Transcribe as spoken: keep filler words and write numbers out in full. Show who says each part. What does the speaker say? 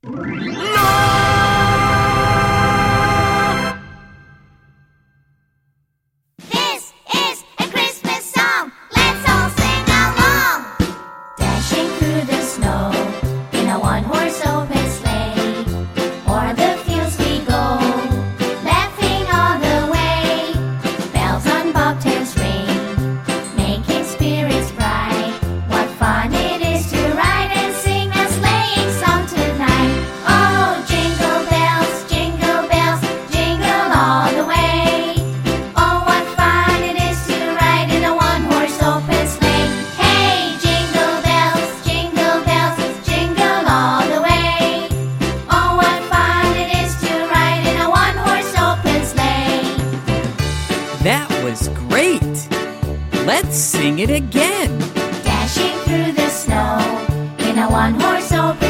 Speaker 1: This is a Christmas song. Let's all sing along. Dashing through the snow in a one-horse open sleigh. O'er the fields we go, laughing all the way. Bells on bobtails ring, making spirits bright. What fun it is to ride and sing a sleighing song tonight. Oh, jingle bells, jingle bells, jingle all the way. Oh, what fun it is to ride in a one-horse open sleigh. Hey, jingle bells, jingle bells, jingle all the way. Oh, what fun it is to ride in a one-horse open sleigh.
Speaker 2: That was great! Let's sing it again.
Speaker 1: Dashing through the snow in a one-horse open